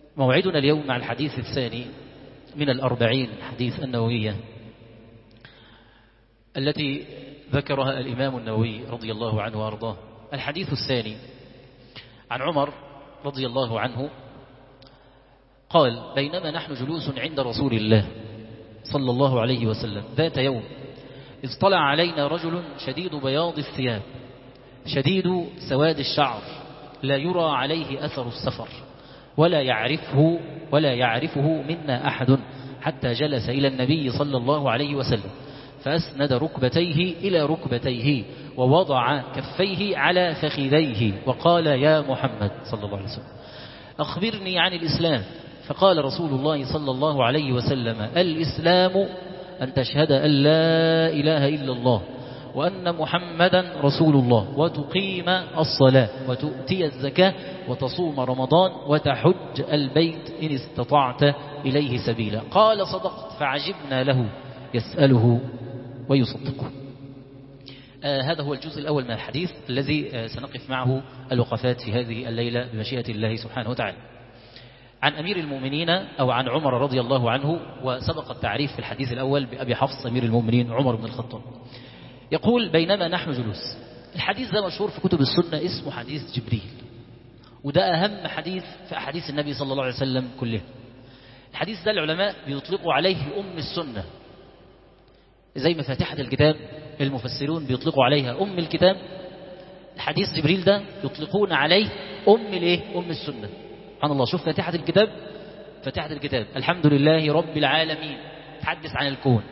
موعدنا اليوم مع الحديث الثاني من الأربعين حديث النووية التي ذكرها الإمام النووي رضي الله عنه وأرضاه. الحديث الثاني عن عمر رضي الله عنه قال: بينما نحن جلوس عند رسول الله صلى الله عليه وسلم ذات يوم إذ طلع علينا رجل شديد بياض الثياب شديد سواد الشعر لا يرى عليه أثر السفر ولا يعرفه منا أحد، حتى جلس إلى النبي صلى الله عليه وسلم فأسند ركبتيه إلى ركبتيه ووضع كفيه على فخذيه وقال: يا محمد صلى الله عليه وسلم أخبرني عن الإسلام. فقال رسول الله صلى الله عليه وسلم: الإسلام أن تشهد أن لا إله إلا الله وأن محمدا رسول الله وتقيم الصلاة وتؤتي الزكاة وتصوم رمضان وتحج البيت إن استطعت إليه سبيلا. قال: صدقت. فعجبنا له يسأله ويصدقه. هذا هو الجزء الأول من الحديث الذي سنقف معه الوقفات في هذه الليلة بمشيئة الله سبحانه وتعالى. عن أمير المؤمنين أو عن عمر رضي الله عنه، وسبق التعريف في الحديث الأول بأبي حفص أمير المؤمنين عمر بن الخطاب. يقول: بينما نحن جلوس. الحديث ده مشهور في كتب السنة اسمه حديث جبريل، وده أهم حديث في أحاديث النبي صلى الله عليه وسلم كلها. الحديث ده العلماء بيطلقوا عليه أم السنة، زي ما فاتحة الكتاب المفسرون بيطلقوا عليها أم الكتاب. الحديث جبريل ده يطلقون عليه أم السنة. سبحان الله. شوف فاتحة الكتاب الحمد لله رب العالمين، تحدث عن الكون.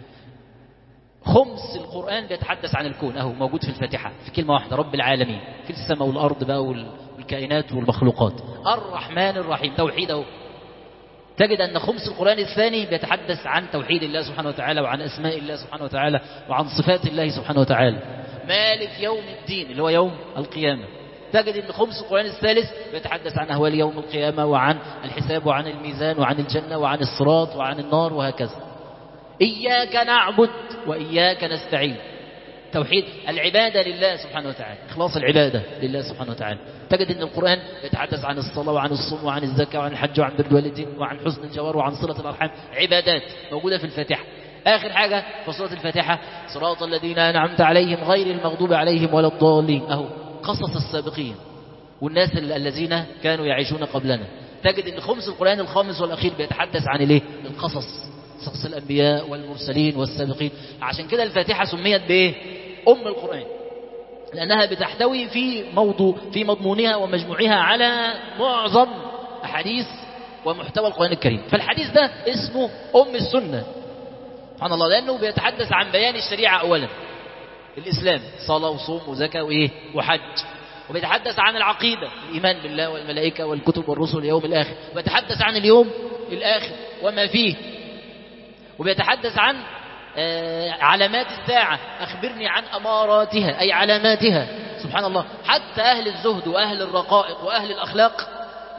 خمس القرآن بيتحدث عن الكون أهو موجود في الفاتحة في كلمة واحدة: رب العالمين، في السماء والأرض بقى والكائنات والمخلوقات. الرحمن الرحيم توحيد أهو. تجد أن خمس القرآن الثاني بيتحدث عن توحيد الله سبحانه وتعالى وعن أسماء الله سبحانه وتعالى وعن صفات الله سبحانه وتعالى. مالك يوم الدين اللي هو يوم القيامة. تجد أن خمس القرآن الثالث بيتحدث عن أهوال يوم القيامة وعن الحساب وعن الميزان وعن الجنة وعن الصراط وعن النار وهكذا. إياك نعبد وإياك نستعين، توحيد العبادة لله سبحانه وتعالى، إخلاص العبادة لله سبحانه وتعالى. تجد أن القرآن يتحدث عن الصلاة وعن الصوم وعن الزكاة وعن الحج وعن بر الوالدين وعن حسن الجوار وعن صلة الأرحام، عبادات موجودة في الفاتحة. آخر حاجة في سورة الفاتحة: صراط الذين أنعمت عليهم غير المغضوب عليهم ولا الضالين. أهو قصص السابقين والناس الذين كانوا يعيشون قبلنا. تجد أن خمس القرآن الخامس والأخير بيتحدث عن القصص، قصص الأنبياء والمرسلين والسابقين. عشان كده الفاتحة سميت بإيه؟ أم القرآن، لأنها بتحتوي في مضمونها ومجموعها على معظم أحاديث ومحتوى القرآن الكريم. فالحديث ده اسمه أم السنة سبحان الله، لأنه بيتحدث عن بيان الشريعة أولا، الإسلام، صلاة وصوم وزكاة وحج. وبيتحدث عن العقيدة، الإيمان بالله والملائكة والكتب والرسل واليوم الآخر. وبيتحدث عن اليوم الآخر وما فيه. وبيتحدث عن علامات الساعة: أخبرني عن أماراتها أي علاماتها. سبحان الله. حتى أهل الزهد وأهل الرقائق وأهل الأخلاق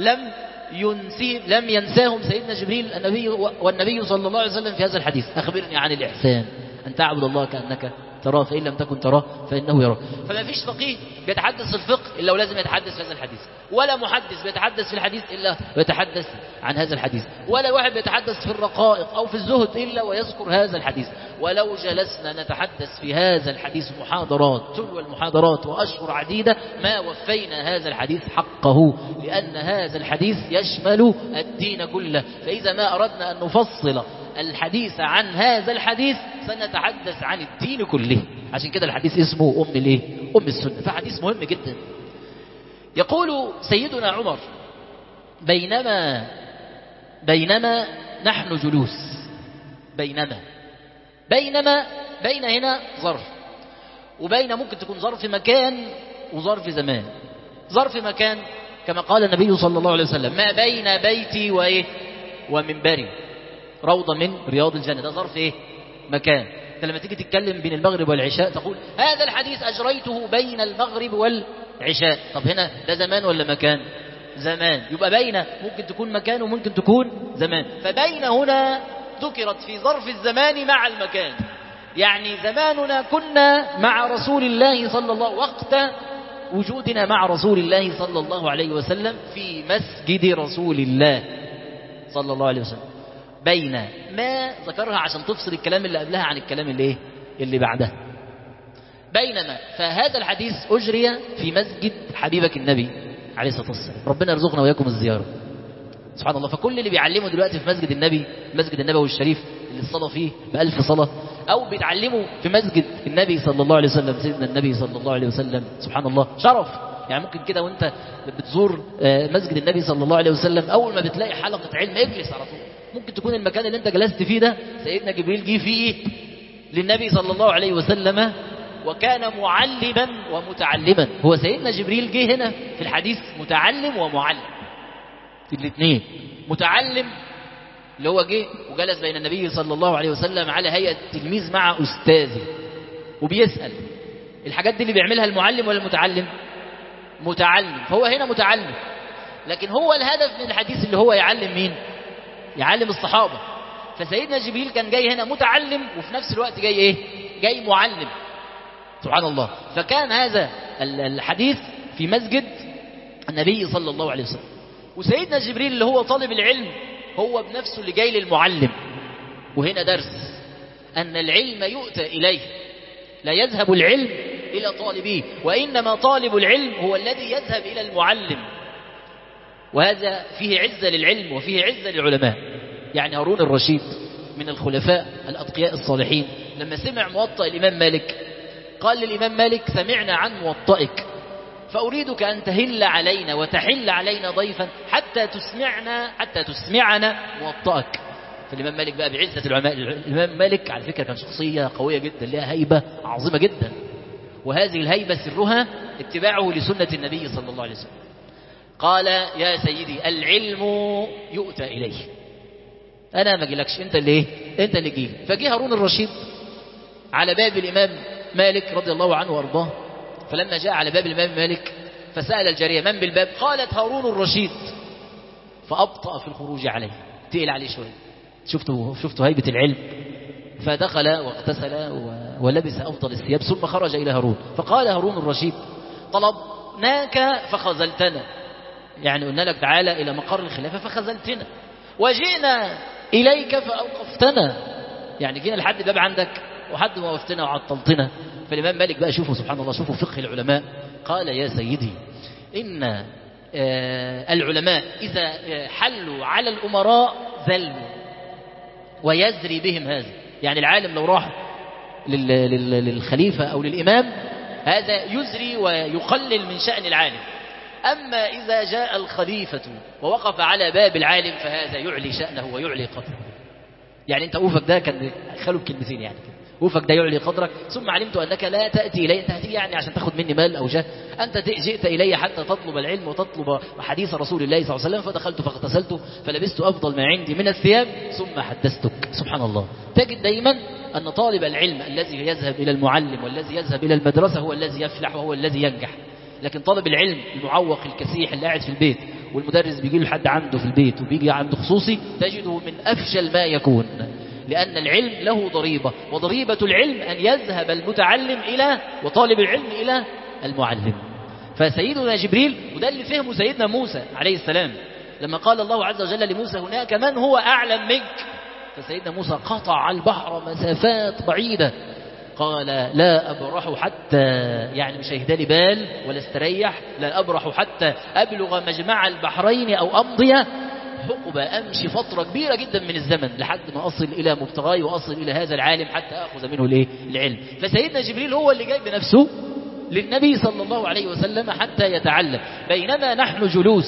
لم ينساهم سيدنا جبريل والنبي صلى الله عليه وسلم في هذا الحديث: أخبرني عن الإحسان أن تعبد الله كأنك تراه فإن لم تكن تراه فإنه يراك. فما فيش فقيه بيتحدث الفقه إلا ولازم يتحدث في هذا الحديث، ولا محدث بيتحدث في الحديث إلا ويتحدث عن هذا الحديث، ولا واحد بيتحدث في الرقائق أو في الزهد إلا ويذكر هذا الحديث. ولو جلسنا نتحدث في هذا الحديث محاضرات تلو المحاضرات وأشهر عديدة ما وفينا هذا الحديث حقه، لأن هذا الحديث يشمل الدين كله. فإذا ما أردنا أن نفصل الحديث عن هذا الحديث سنتحدث عن الدين كله. عشان كده الحديث اسمه أم السنة، فحديث مهم جدا. يقول سيدنا عمر: بينما نحن جلوس. بين هنا ظرف، وبين ممكن تكون ظرف مكان وظرف زمان. ظرف مكان كما قال النبي صلى الله عليه وسلم: ما بين بيتي ومنبري روضة من رياض الجنة. ده ظرف مكان. انت لما تيجي تتكلم بين المغرب والعشاء تقول: هذا الحديث أجريته بين المغرب والعشاء. طب هنا ده زمان ولا مكان؟ زمان. يبقى بين ممكن تكون مكان وممكن تكون زمان. فبين هنا ذكرت في ظرف الزمان مع المكان، يعني زماننا كنا مع رسول الله صلى الله وقت وجودنا مع رسول الله صلى الله عليه وسلم في مسجد رسول الله صلى الله عليه وسلم، بين ما ذكرها عشان تفصل الكلام اللي قبلها عن الكلام اللي بعدها. بينما فهذا الحديث أجري في مسجد حبيبك النبي عليه الصلاة والسلام، ربنا يرزقنا وإياكم الزيارة سبحان الله. فكل اللي بيعلمه دلوقتي في مسجد النبي، المسجد النبوي الشريف اللي الصلاة فيه ب1000 صلاة، أو بيتعلموا في مسجد النبي صلى الله عليه وسلم، سيدنا النبي صلى الله عليه وسلم، سبحان الله شرف. يعني ممكن كده وانت بتزور مسجد النبي صلى الله عليه وسلم، أول ما بتلاقي حلقة علم اجلس على طول. ممكن تكون المكان اللي انت جلست فيه ده سيدنا جبريل جه فيه للنبي صلى الله عليه وسلم، وكان معلما ومتعلما. هو سيدنا جبريل جه هنا في الحديث متعلم ومعلم الاثنين. متعلم اللي هو جه وجلس بين النبي صلى الله عليه وسلم على هيئة تلميذ مع أستاذه وبيسأل. الحاجات دي اللي بيعملها المعلم ولا المتعلم؟ متعلم. فهو هنا متعلم، لكن هو الهدف من الحديث اللي هو يعلم مين؟ يعلم الصحابة. فسيدنا جبريل كان جاي هنا متعلم وفي نفس الوقت جاي ايه؟ جاي معلم سبحان الله. فكان هذا الحديث في مسجد النبي صلى الله عليه وسلم، وسيدنا جبريل اللي هو طالب العلم هو بنفسه اللي جاي للمعلم. وهنا درس أن العلم يؤتى إليه، لا يذهب العلم إلى طالبيه، وإنما طالب العلم هو الذي يذهب إلى المعلم. وهذا فيه عزة للعلم وفيه عزة للعلماء. يعني هارون الرشيد من الخلفاء الأتقياء الصالحين لما سمع موطأ الإمام مالك قال للإمام مالك: سمعنا عن موطئك فأريدك أن تهل علينا وتحل علينا ضيفا حتى تسمعنا موطئك. فالإمام مالك بقى بعزة العلماء. الإمام مالك على فكرة كان شخصية قوية جدا، لها هيبة عظيمة جدا، وهذه الهيبة سرها اتباعه لسنة النبي صلى الله عليه وسلم. قال: يا سيدي العلم يؤتى إليه، أنا ما جيلكش، أنت اللي جيل. فجي هارون الرشيد على باب الإمام مالك رضي الله عنه وارضاه. فلما جاء على باب الإمام مالك فسأل الجارية: من بالباب؟ قالت: هارون الرشيد. فأبطأ في الخروج عليه، تقل عليه شوية. شفتوا هيبة العلم. فدخل واغتسل ولبس أفضل الثياب ثم خرج إلى هارون. فقال هارون الرشيد: طلبناك فخذلتنا، يعني قلنا لك تعالى إلى مقر الخلافة فخذلتنا، وجئنا إليك فأوقفتنا، يعني جينا لحد الباب عندك وحد ما وقفتنا وعطلتنا. فالإمام مالك بقى شوفوا سبحان الله، شوفوا فقه العلماء. قال: يا سيدي إن العلماء إذا حلوا على الأمراء ذلوا ويزري بهم هذا. يعني العالم لو راح للخليفة أو للإمام هذا يزري ويقلل من شأن العالم. أما إذا جاء الخليفة ووقف على باب العالم فهذا يعلي شأنه ويعلي قدره. يعني أنت أوفك ده كان خلوا بكلمتين، يعني كده أوفك ده يعلي قدرك. ثم علمت أنك لا تأتي إلي، أنت هتيجي يعني عشان تاخد مني مال أو جاه، أنت جئت إلي حتى تطلب العلم وتطلب حديث رسول الله صلى الله عليه وسلم. فدخلت فاغتسلت فلبست أفضل ما عندي من الثياب ثم حدثتك. سبحان الله. تجد دايما أن طالب العلم الذي يذهب إلى المعلم والذي يذهب إلى المدرسة هو الذي يفلح وهو الذي ينجح. لكن طالب العلم المعوق الكسيح اللي قاعد في البيت والمدرس بيجي له حد عنده في البيت وبيجي عنده خصوصي، تجده من أفشل ما يكون. لأن العلم له ضريبة، وضريبة العلم أن يذهب المتعلم إلى وطالب العلم إلى المعلم. فسيدنا جبريل، وده اللي فهمه سيدنا موسى عليه السلام لما قال الله عز وجل لموسى: هناك من هو أعلم منك. فسيدنا موسى قطع البحر مسافات بعيدة. قال: لا أبرح حتى، يعني مش هيهدالي بال ولا استريح، لا أبرح حتى أبلغ مجمع البحرين أو أمضي حقبة، أمشي فترة كبيرة جدا من الزمن لحد ما أصل إلى مبتغاي وأصل إلى هذا العالم حتى أخذ منه العلم. فسيدنا جبريل هو اللي جاي بنفسه للنبي صلى الله عليه وسلم حتى يتعلم. بينما نحن جلوس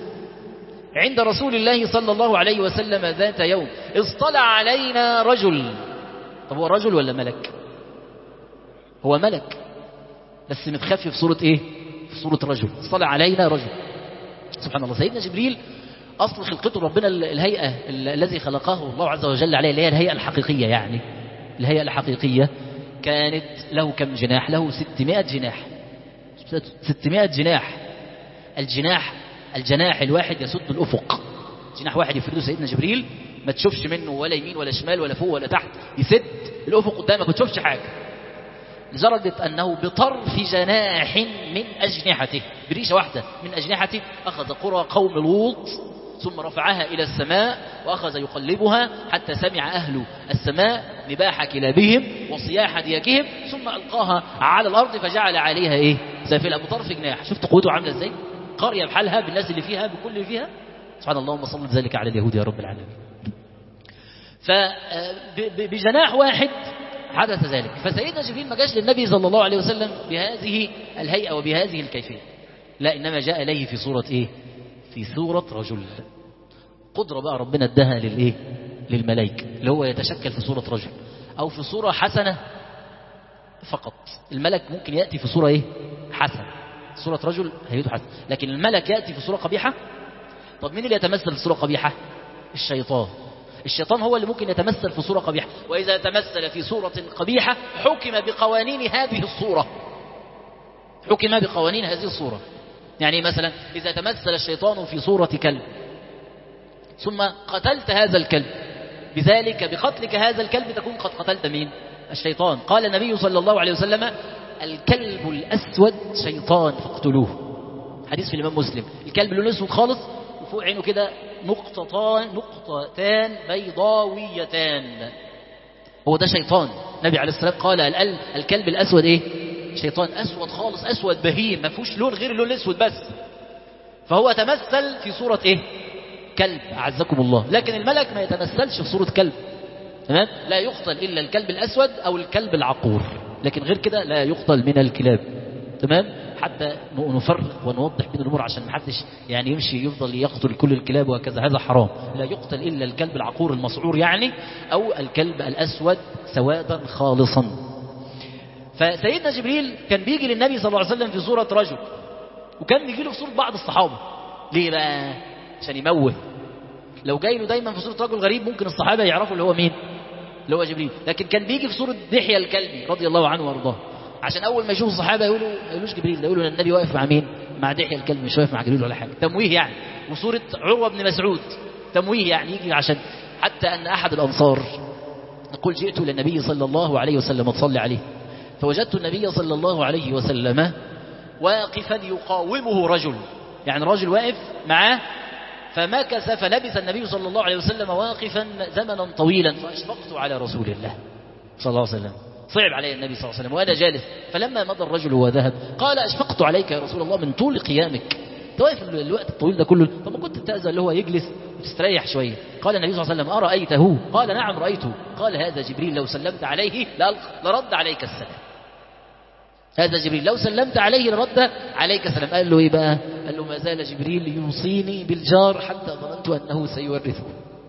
عند رسول الله صلى الله عليه وسلم ذات يوم اصطلع علينا رجل. طب هو رجل ولا ملك؟ هو ملك بس متخفي في صورة ايه؟ في صورة رجل. اصطلع علينا رجل. سبحان الله. سيدنا جبريل أصل خلقته ربنا الهيئة الذي خلقه الله عز وجل عليه، اللي هي الهيئة الحقيقية. يعني الهيئة الحقيقية كانت له كم جناح؟ له 600 جناح. 600 جناح. الجناح الواحد يسد الأفق. جناح واحد يفرده سيدنا جبريل ما تشوفش منه ولا يمين ولا شمال ولا فوق ولا تحت، يسد الأفق قدامك ما تشوفش حاجة. لدرجة أنه بطرف جناح من أجنحته، بريشة واحدة من أجنحته أخذ قرى قوم لوط ثم رفعها إلى السماء وأخذ يقلبها حتى سمع أهل السماء نباح كلابهم وصياح دياكهم ثم ألقاها على الأرض فجعل عليها إيه؟ سافلة بطرف جناح. شفت قوته عاملة إزاي؟ قرية بحالها بالناس اللي فيها بكل اللي فيها. سبحان الله، اللهم صل ذلك على اليهود يا رب العالمين. فبجناح واحد حدث ذلك. فسيدنا جبريل ما جاش للنبي صلى الله عليه وسلم بهذه الهيئة وبهذه الكيفية، لا، إنما جاء إليه في صورة إيه؟ في صورة رجل. قدرة بقى ربنا اداها للإيه؟ للملائكة، اللي هو يتشكل في صورة رجل أو في صورة حسنة فقط. الملك ممكن يأتي في صورة إيه؟ حسنة، صورة رجل هيئته حسنة، لكن الملك يأتي في صورة قبيحة. طب مين اللي يتمثل في صورة قبيحة؟ الشيطان. الشيطان هو اللي ممكن يتمثل في صورة قبيحة، وإذا تمثل في صورة قبيحة حكم بقوانين هذه الصورة، حكم بقوانين هذه الصورة. يعني مثلا إذا تمثل الشيطان في صورة كلب ثم قتلت هذا الكلب، بذلك بقتلك هذا الكلب تكون قد قتلت مين؟ الشيطان. قال النبي صلى الله عليه وسلم: الكلب الأسود شيطان فاقتلوه. حديث في الإمام مسلم. الكلب لونه أسود خالص وفوق عينه كده نقطتان بيضاويتان، هو ده شيطان. النبي عليه الصلاة والسلام قال الكلب الأسود إيه؟ شيطان. أسود خالص، أسود بهيم، ما فيهوش لون غير اللون الأسود بس، فهو تمثل في صورة إيه؟ كلب، أعزكم الله. لكن الملك ما يتمثلش في صورة كلب، تمام؟ لا يقتل إلا الكلب الأسود أو الكلب العقور، لكن غير كده لا يقتل من الكلاب، تمام؟ حتى نفرق ونوضح بين الأمور عشان ما حدش يعني يمشي يفضل يقتل كل الكلاب وهكذا، هذا حرام. لا يقتل إلا الكلب العقور المسعور يعني، أو الكلب الأسود سوادا خالصا. فسيدنا جبريل كان بيجي للنبي صلى الله عليه وسلم في صورة رجل، وكان بيجي له في صورة بعض الصحابة. ليه بقى؟ عشان يموه. لو جاي له دايما في صورة رجل غريب ممكن الصحابة يعرفوا اللي هو مين، اللي هو جبريل. لكن كان بيجي في صورة دحية الكلبي رضي الله عنه وارضاه، عشان اول ما يشوفوا الصحابه يقولوا ما يقولوش جبريل، ده يقولوا النبي واقف مع مين؟ مع دحية الكلب، مش واقف مع جبريل ولا حاجه، تمويه يعني. وصوره عروه بن مسعود تمويه يعني، يجي عشان حتى ان احد الانصار يقول: جئت للنبي صلى الله عليه وسلم تصلي عليه، فوجدت النبي صلى الله عليه وسلم واقفا يقاومه رجل، يعني رجل واقف معاه، فمكث فلبث النبي صلى الله عليه وسلم واقفا زمنا طويلا، فاشفقت على رسول الله صلى الله عليه وسلم. صعب علي النبي صلى الله عليه وسلم وأنا جالس، فلما مضى الرجل وذهب قال: أشفقت عليك يا رسول الله من طول قيامك، أنت واقف الوقت الطويل ده كله، طب ما كنت تأذن اللي هو يجلس وتستريح شوية. قال النبي صلى الله عليه وسلم: أرأيته؟ قال: نعم رأيته. قال: هذا جبريل لو سلمت عليه لرد عليك السلام. هذا جبريل لو سلمت عليه لرد عليك السلام. قال له إيه بقى؟ قال له: ما زال جبريل يوصيني بالجار حتى ظننت أنه سيورثه.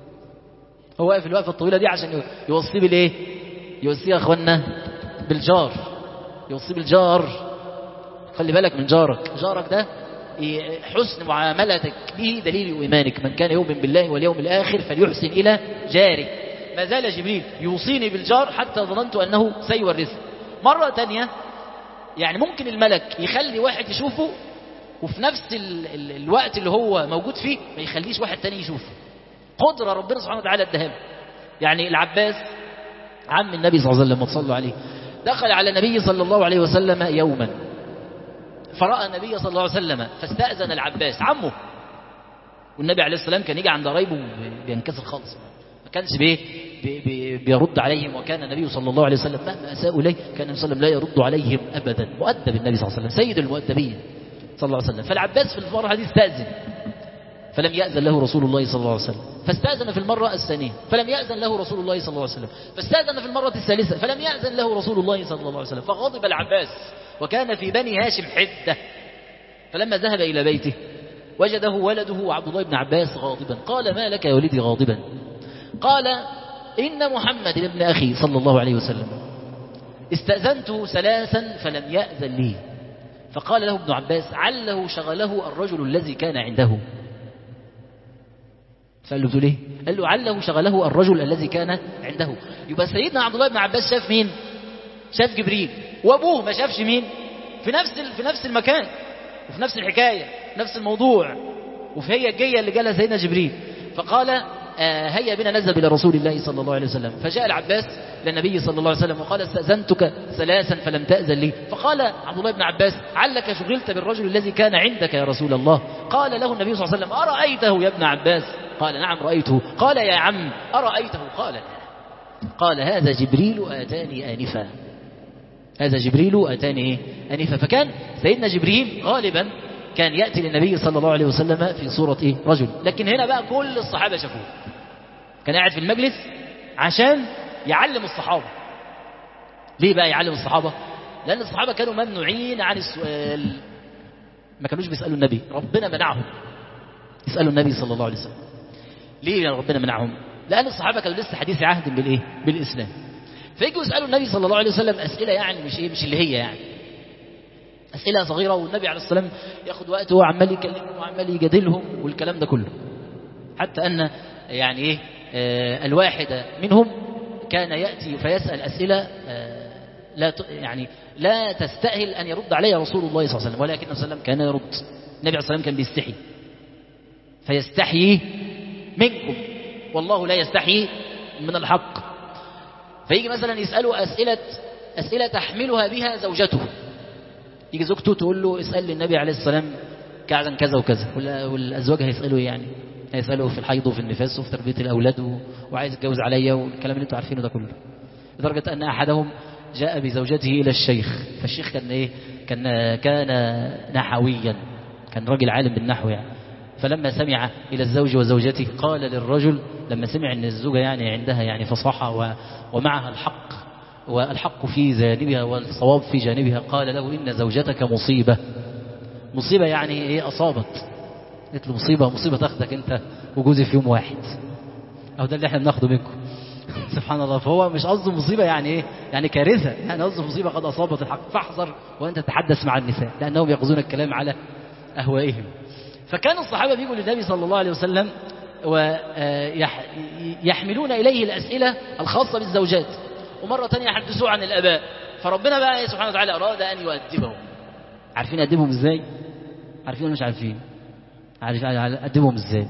هو واقف الوقفة الطويلة دي عشان يوصيه بالإيه؟ يوصيه يا أخوانا بالجار، يوصيه بالجار. خلي بالك من جارك، جارك ده حسن معاملتك به دليل إيمانك. من كان يؤمن بالله واليوم الآخر فليحسن إلى جاره. ما زال جبريل يوصيني بالجار حتى ظننت أنه سيورثه. مرة تانية يعني ممكن الملك يخلي واحد يشوفه وفي نفس الوقت اللي هو موجود فيه ما يخليش واحد تاني يشوفه. قدرة ربنا سبحانه وتعالى اداها له. يعني العباس عم النبي صلى الله عليه وسلم وتصلوا عليه، دخل على النبي صلى الله عليه وسلم يوما فرأى النبي صلى الله عليه وسلم فاستأذن العباس عمه. والنبي عليه السلام كان يجي عند قرايبه بينكسر خالص، ما كانش بيرد عليهم. وكان النبي صلى الله عليه وسلم مهما أساءوا إليه كان النبي صلى الله عليه وسلم لا يرد عليهم أبدا. مؤدب النبي صلى الله عليه وسلم، سيد المؤدبين صلى الله عليه وسلم. فالعباس في المرة هذه استأذن فلم يأذن له رسول الله صلى الله عليه وسلم، فاستأذن في المرة الثانية فلم يأذن له رسول الله صلى الله عليه وسلم، فاستأذن في المرة الثالثة فلم يأذن له رسول الله صلى الله عليه وسلم. فغضب العباس وكان في بني هاشم حدة. فلما ذهب إلى بيته وجده ولده عبد الله بن عباس غاضبا. قال: ما لك يا ولدي غاضبا؟ قال: إن محمد بن أخي صلى الله عليه وسلم استأذنته ثلاثا فلم يأذن لي. فقال له ابن عباس: عله شغله الرجل الذي كان عنده. فقال له: بتقول ايه؟ قال له: عله شغله الرجل الذي كان عنده. يبقى سيدنا عبد الله بن عباس شاف مين؟ شاف جبريل. وابوه ما شافش مين؟ في نفس المكان وفي نفس الحكايه، نفس الموضوع، وفي هي الجيه اللي جالها سيدنا جبريل. فقال: هيا بنا نذهب إلى رسول الله صلى الله عليه وسلم. فجاء العباس للنبي صلى الله عليه وسلم وقال استأذنتك ثلاثا فلم تأذن لي. فقال عبد الله بن عباس علك شغلت بالرجل الذي كان عندك يا رسول الله؟ قال له النبي صلى الله عليه وسلم أرأيته يا ابن عباس؟ قال نعم رأيته. قال يا عم أرأيته؟ قال لا. قال هذا جبريل آتاني آنفا. هذا جبريل آتاني آنفا. فكان سيدنا جبريل غالبا كان يأتي للنبي صلى الله عليه وسلم في صورة رجل. لكن هنا بقى كل الصحابة شافوه، كان قاعد في المجلس عشان يعلم الصحابة. ليه بقى يعلم الصحابة؟ لأن الصحابة كانوا ممنوعين عن السؤال، ما كانوش بيسألوا النبي، ربنا منعهم يسألوا النبي صلى الله عليه وسلم. ليه ربنا منعهم؟ لأن الصحابة كانوا لسه حديث عهد بالإيه؟ بالإسلام. فيجوا يسألوا النبي صلى الله عليه وسلم أسئلة يعني مش اللي هي يعني أسئلة صغيرة، والنبي عليه الصلاة والسلام ياخد وقته وعمال يكلمهم وعمال يجادلهم والكلام ده كله. حتى أن يعني إيه الواحد منهم كان يأتي فيسأل أسئلة لا تستأهل أن يرد عليها رسول الله صلى الله عليه وسلم، ولكن النبي صلى الله عليه وسلم كان يرد. النبي عليه الصلاة والسلام كان بيستحي، فيستحيي منكم والله لا يستحيي من الحق. فيجي مثلا يسألوا أسئلة تحملها بها زوجته، يجي زوجته تقول له اسأل النبي عليه السلام كذا كذا وكذا، والأزواج هيسألوا يعني هيسألوا في الحيض وفي النفاس وفي تربية الأولاد وعايز يتجوز عليا والكلام اللي انتوا عارفينه ده كله. لدرجة أن أحدهم جاء بزوجته إلى الشيخ، فالشيخ كان إيه؟ كان نحويا، كان راجل عالم بالنحو يعني. فلما سمع إلى الزوج وزوجته قال للرجل لما سمع أن الزوجة يعني عندها يعني فصاحة ومعها الحق والحق في جانبها والصواب في جانبها، قال له إن زوجتك مصيبة يعني إيه أصابت؟ قلت له مصيبة تاخدك أنت وجوزي في يوم واحد، أو ده اللي احنا بناخده منكم. سبحان الله. فهو مش قصده مصيبة يعني إيه؟ يعني كارثة، يعني قصده مصيبة قد أصابت الحق، فاحذر وأنت تتحدث مع النساء لأنهم يأخذون الكلام على أهوائهم. فكان الصحابة بيقولوا للنبي صلى الله عليه وسلم ويحملون إليه الأسئلة الخاصة بالزوجات، ومرة تانية يحدثوا عن الآباء. فربنا بقى سبحانه وتعالى أراد أن يؤدبهم. عارفين أدبهم إزاي؟ عارفين ولا مش عارفين؟ عارفين أدبهم إزاي؟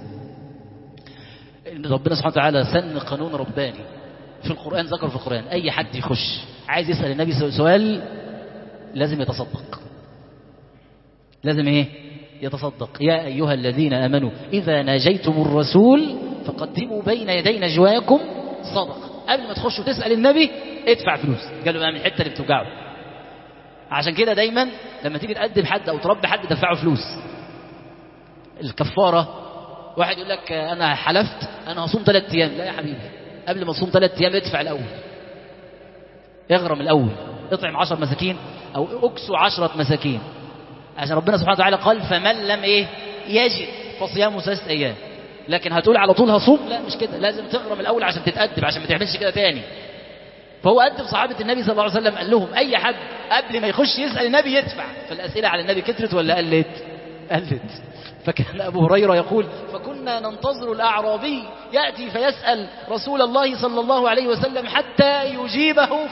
ربنا سبحانه وتعالى سن قانون رباني في القرآن، ذكر في القرآن أي حد يخش عايز يسأل النبي سؤال لازم يتصدق. لازم إيه؟ يتصدق. يا أيها الذين آمنوا إذا ناجيتم الرسول فقدموا بين يدي نجواكم صدقة. قبل ما تخشوا تسأل النبي ادفع فلوس. قالوا بقى من الحتة اللي بتوجعه. عشان كده دايما لما تيجي تقدم حد أو تربي حد دفعه فلوس. الكفارة واحد يقول لك أنا حلفت أنا هصوم 3 أيام. لا يا حبيبي، قبل ما تصوم 3 أيام ادفع الأول، اغرم الأول، اطعم 10 مساكين أو اكسو 10 مساكين، عشان ربنا سبحانه وتعالى قال فمن لم إيه يجد فصيام 3 أيام. لكن هتقول على طول هصوم؟ لا مش كده، لازم تغرم الأول عشان تتأدب، عشان ما تعملش كده تاني. فهو أدب صحابة النبي صلى الله عليه وسلم، قال لهم أي حد قبل ما يخش يسأل النبي يدفع. فالأسئلة على النبي كترت ولا قلت؟ فكان أبو هريرة يقول فكنا ننتظر الأعرابي يأتي فيسأل رسول الله صلى الله عليه وسلم حتى يجيبه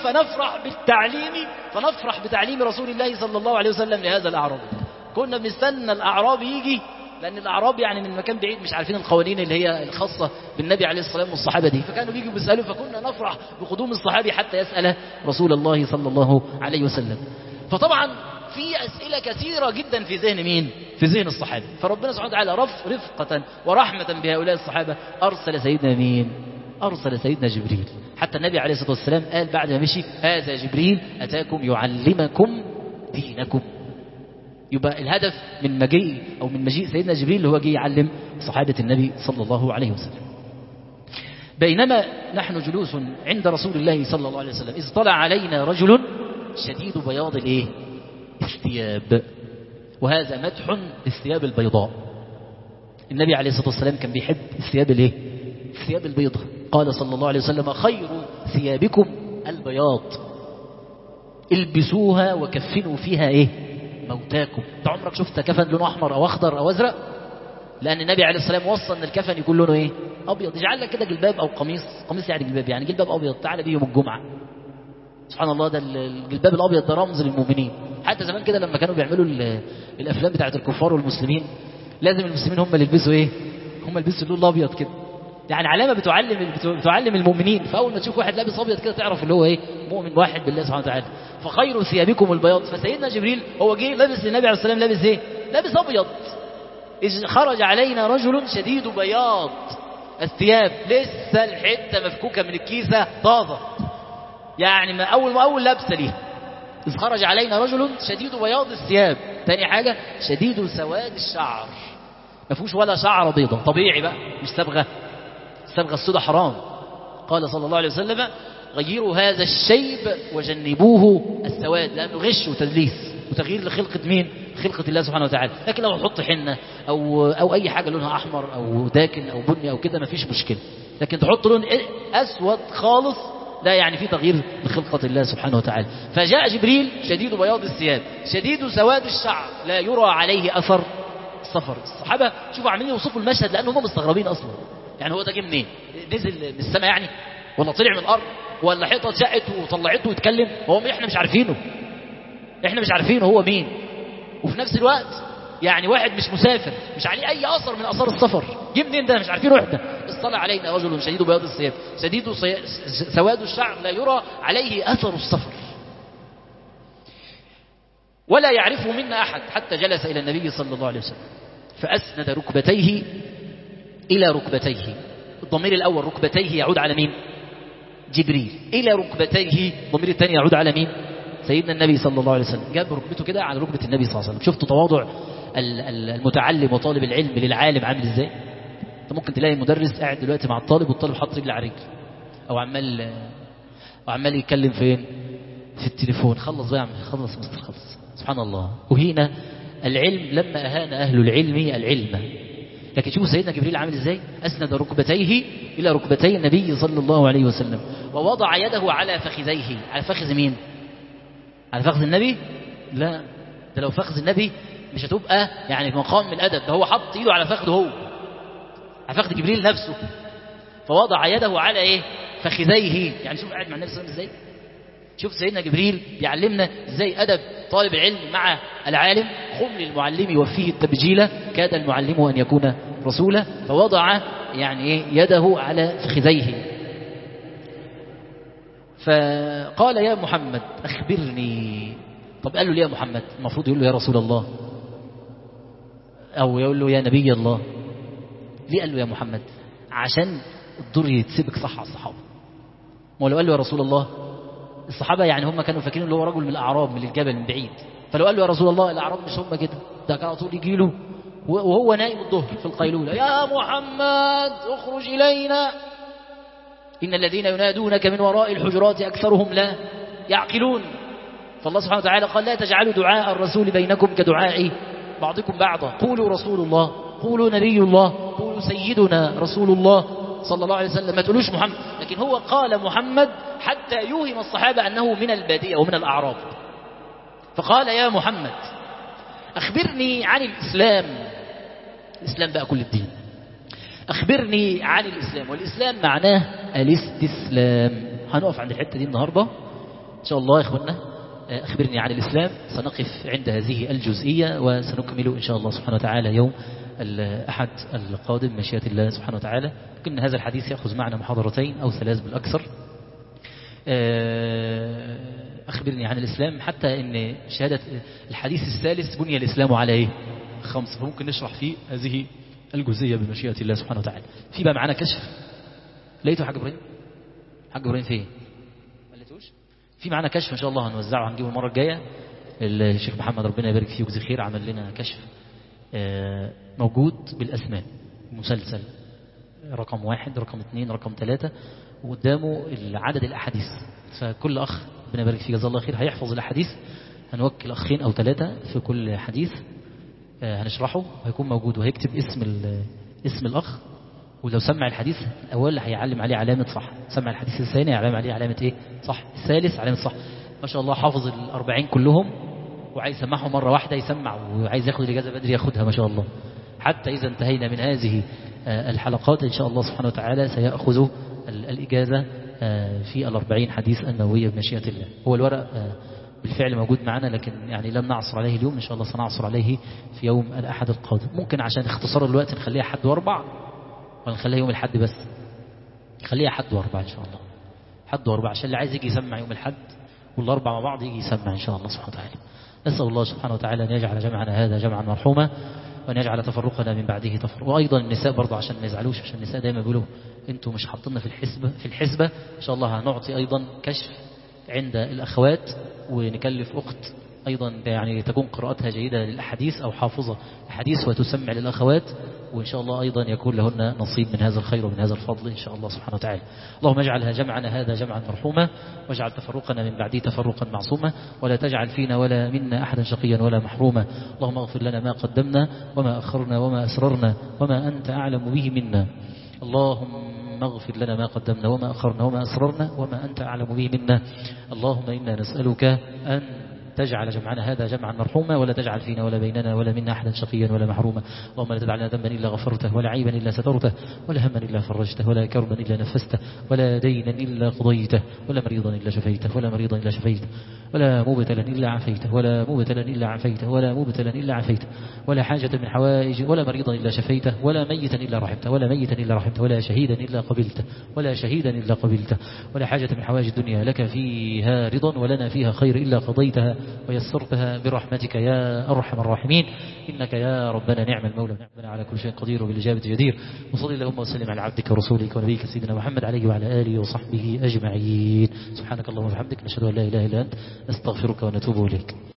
فنفرح بتعليم رسول الله صلى الله عليه وسلم لهذا الأعرابي. كنا بنستنى الأعرابي يجي، لأن الأعراب يعني من مكان بعيد مش عارفين القوانين اللي هي الخاصة بالنبي عليه الصلاة والسلام والصحابة دي، فكانوا بيجوا بيسألوا، فكنا نفرح بقدوم الصحابي حتى يسأل رسول الله صلى الله عليه وسلم. فطبعا في أسئلة كثيرة جدا في ذهن مين؟ في ذهن الصحابة. فربنا سبحانه وتعالى رفقة ورحمة بهؤلاء الصحابة أرسل سيدنا مين؟ أرسل سيدنا جبريل. حتى النبي عليه الصلاة والسلام قال بعد ما مشي هذا جبريل أتاكم يعلمكم دينكم. يبقى الهدف من مجيء سيدنا جبريل اللي هو جه يعلم صحابة النبي صلى الله عليه وسلم. بينما نحن جلوس عند رسول الله صلى الله عليه وسلم إذ طلع علينا رجل شديد بياض الثياب، وهذا مدح للثياب البيضاء. النبي عليه الصلاة والسلام كان بيحب الثياب الثياب البيضة. قال صلى الله عليه وسلم خير ثيابكم البياض البسوها وكفنوا فيها موتاكم. انت عمرك شفت كفن لونه احمر او اخضر او ازرق؟ لان النبي عليه الصلاه والسلام وصى ان الكفن يكون لونه ابيض. يجعل لك كده جلباب او قميص يعني جلباب، يعني جلباب ابيض تعالى بيه يوم الجمعه. سبحان الله، ده الجلباب الابيض ده رمز للمؤمنين. حتى زمان كده لما كانوا بيعملوا الافلام بتاعت الكفار والمسلمين لازم المسلمين هم اللي يلبسوا هم يلبسوا اللون الابيض كده. يعني علامة بتعلم المؤمنين. فأول ما تشوف واحد لابس أبيض كده تعرف اللي هو إيه، مؤمن واحد بالله سبحانه وتعالى. فخير ثيابكم البياض. فسيدنا جبريل هو جه لابس للنبي عليه السلام لابس إيه؟ لابس أبيض. إذ خرج علينا رجل شديد بياض الثياب، لسه الحتة مفكوكة من الكيسة طازة، يعني ما أول لابسة ليها. إذ خرج علينا رجل شديد بياض الثياب. تاني حاجة شديد سواد الشعر، ما فيهوش ولا شعر بيضة، طبيعي بقى مش صبغة، الصبغة السوداء حرام. قال صلى الله عليه وسلم غيروا هذا الشيب وجنبوه السواد، لأنه غش وتدليس وتغيير لخلقة مين؟ خلقة الله سبحانه وتعالى. لكن لو تحط حنة أو أي حاجة لونها أحمر أو داكن أو بني أو كده ما فيش مشكلة، لكن تحط لون أسود خالص لا، يعني في تغيير لخلقة الله سبحانه وتعالى. فجاء جبريل شديد بياض الثياب شديد سواد الشعر لا يرى عليه أثر السفر. الصحابة شوفوا عاملين يوصفوا المشهد لأنهم هم مستغربين أصلا، يعني هو ده جه منين؟ نزل من السماء يعني، ولا طلع من الأرض، ولا حيطة اتشقت وطلعته ويتكلم؟ احنا مش عارفينه هو مين. وفي نفس الوقت يعني واحد مش مسافر، مش عليه أي أثر من أثار السفر، جه منين ده؟ مش عارفينه احنا. اصطلع علينا رجل شديد بياض الثياب شديد سواد الشعر لا يرى عليه أثر السفر ولا يعرفه منا أحد، حتى جلس إلى النبي صلى الله عليه وسلم فأسند ركبتيه إلى ركبتيه. الضمير الأول ركبتيه يعود على مين؟ جبريل. إلى ركبتيه الضمير الثاني يعود على مين؟ سيدنا النبي صلى الله عليه وسلم. جاب ركبته كده على ركبة النبي صلى الله عليه وسلم. شفتوا تواضع المتعلم وطالب العلم للعالم عامل ازاي؟ انت ممكن تلاقي مدرس قاعد دلوقتي مع الطالب والطالب حاطط رجل على رجل، او عمال يتكلم فين؟ في التليفون. خلص بقى يا عم، خلص مستر، خلص. سبحان الله. وهنا العلم لما أهان أهل العلم العلم. لكن شوفوا سيدنا جبريل عامل ازاي؟ أسند ركبتيه إلى ركبتي النبي صلى الله عليه وسلم ووضع يده على فخذيه. على فخذ مين؟ على فخذ النبي؟ لا، ده لو فخذ النبي مش هتبقى يعني مقام من الأدب، ده هو حط ايده على فخذه، هو على فخذ جبريل نفسه. فوضع يده على ايه؟ فخذيه. يعني شوف قاعد مع النبي صلى الله عليه وسلم ازاي. شوف سيدنا جبريل بيعلمنا ازاي أدب طالب العلم مع العالم. خم للمعلم وفيه التبجيل كاد المعلم أن يكون رسولا. فوضع يعني ايه؟ يده على فخذيه. فقال يا محمد أخبرني. طب قال له ليه يا محمد؟ المفروض يقول له يا رسول الله أو يقول له يا نبي الله. ليه قال له يا محمد؟ عشان الدور يتسبك صح على الصحابة. ما لو قال له يا رسول الله، الصحابة يعني هم كانوا فاكرين اللي هو رجل من الأعراب من الجبل من بعيد، فلو قال له يا رسول الله الأعراب مش هم كده، ده كان على طول يجي له وهو نايم الظهر في القيلولة، يا محمد اخرج إلينا إن الذين ينادونك من وراء الحجرات أكثرهم لا يعقلون. فالله سبحانه وتعالى قال لا تجعلوا دعاء الرسول بينكم كدعاء بعضكم بعضا، قولوا رسول الله، قولوا نبي الله، قولوا سيدنا رسول الله صلى الله عليه وسلم، ما تقولوش محمد. لكن هو قال محمد حتى يوهم الصحابة أنه من البادية ومن الأعراب. فقال يا محمد أخبرني عن الإسلام. الإسلام بقى كل الدين. أخبرني عن الإسلام. والإسلام معناه الاستسلام. هنقف عند الحتة دي النهاردة إن شاء الله يا إخوانا. أخبرني عن الإسلام. سنقف عند هذه الجزئية وسنكمل إن شاء الله سبحانه وتعالى يوم الأحد القادم مشيئة الله سبحانه وتعالى. يمكن هذا الحديث يأخذ معنا محاضرتين أو 3 بالأكثر. أخبرني عن الإسلام، حتى أن شهادة الحديث الثالث بني الإسلام على إيه؟ 5. فممكن نشرح فيه هذه الجزئية بمشيئة الله سبحانه وتعالى. في بقى معنا كشف. لقيته حاج إبراهيم؟ حاج إبراهيم فين؟ ما لقيتوش؟ في معنا كشف إن شاء الله هنوزعه، هنجيبه المرة الجاية. الشيخ محمد ربنا يبارك فيه ويجزيه خير عمل لنا كشف موجود بالأسماء، مسلسل رقم 1 رقم 2 رقم 3 وقدامه عدد الأحاديث. فكل أخ ربنا يبارك فيه جزاه الله خير هيحفظ الأحاديث. هنوكل أخين أو 3 في كل حديث هنشرحه، وهيكون موجود وهيكتب اسم الأخ. ولو سمع الحديث الأول هيعلم عليه علامة صح، سمع الحديث الثاني هيعلم عليه علامة إيه؟ صح، الثالث علامة صح. ما شاء الله حافظ 40 كلهم، وعايز يسمعهم مرة واحدة يسمع، وعايز ياخد الإجازة بدري ياخدها ما شاء الله. حتى إذا انتهينا من هذه الحلقات إن شاء الله سبحانه وتعالى سيأخذ الإجازة في 40 حديث النووية بمشيئة الله. هو الورق بالفعل موجود معنا، لكن يعني لم نعصر عليه اليوم، إن شاء الله سنعصر عليه في يوم الأحد القادم. ممكن عشان اختصار الوقت نخليها حد واربع، ولا نخليها يوم الحد بس؟ خليها حد واربع إن شاء الله، حد واربع عشان اللي عايز يجي يسمع يوم الحد والاربع مع بعض يجي يسمع إن شاء الله سبحانه وتعالى. نسأل الله سبحانه وتعالى أن يجعل جمعنا هذا جمعا مرحوما وأن يجعل تفرقنا من بعده تفرقا. وأيضا النساء برضه عشان ما يزعلوش، عشان النساء دايما بيقولوا أنتوا مش حاطيننا في الحسبة إن شاء الله هنعطي أيضا كشف عند الأخوات، ونكلف أخت أيضا يعني تكون قراءتها جيدة للأحاديث أو حافظة الحديث وتسمع للأخوات، وإن شاء الله أيضا يكون لهن نصيب من هذا الخير ومن هذا الفضل إن شاء الله سبحانه وتعالى. اللهم اجعل جمعنا هذا جمعا مرحوما، واجعل تفرقنا من بعده تفرقا معصوما، ولا تجعل فينا ولا منا أحدا شقيا ولا محروما. اللهم اغفر لنا ما قدمنا وما أخرنا وما أسررنا وما أنت أعلم به منا. اللهم اغفر لنا ما قدمنا وما أخرنا وما أسررنا وما أنت أعلم به منا. اللهم إنا نسألك أن تجعل جمعنا هذا جمعا مرحوما، ولا تجعل فينا ولا بيننا ولا منا أحدا شقيا ولا محروما. اللهم لا تدع لنا ذنبا إلا غفرته، ولا عيبا إلا سترته، ولا هما إلا فرجته، ولا كربا إلا نفسته، ولا دينا إلا قضيته، ولا مريضا إلا شفيته، ولا مريضا إلا شفيته، ولا مبتلا إلا عافيته، ولا مبتلا إلا عافيته، ولا مبتلا إلا عافيته، ولا حاجة من حوائج، ولا مريضا إلا شفيته، ولا ميتا إلا رحمته، ولا ميتا إلا رحمته، ولا شهيدا إلا قبلته، ولا شهيدا إلا قبلته، ولا حاجة من حوائج الدنيا لك فيها رضا ولنا فيها خير إلا قضيتها ويسرتها برحمتك يا أرحم الراحمين، إنك يا ربنا نعم المولى ونعم على كل شيء قدير وبالإجابة جدير. وصلي اللهم وسلم على عبدك ورسولك ونبيك سيدنا محمد عليه وعلى آله وصحبه أجمعين. سبحانك اللهم وبحمدك، نشهد أن لا إله إلا أنت، نستغفرك ونتوب إليك.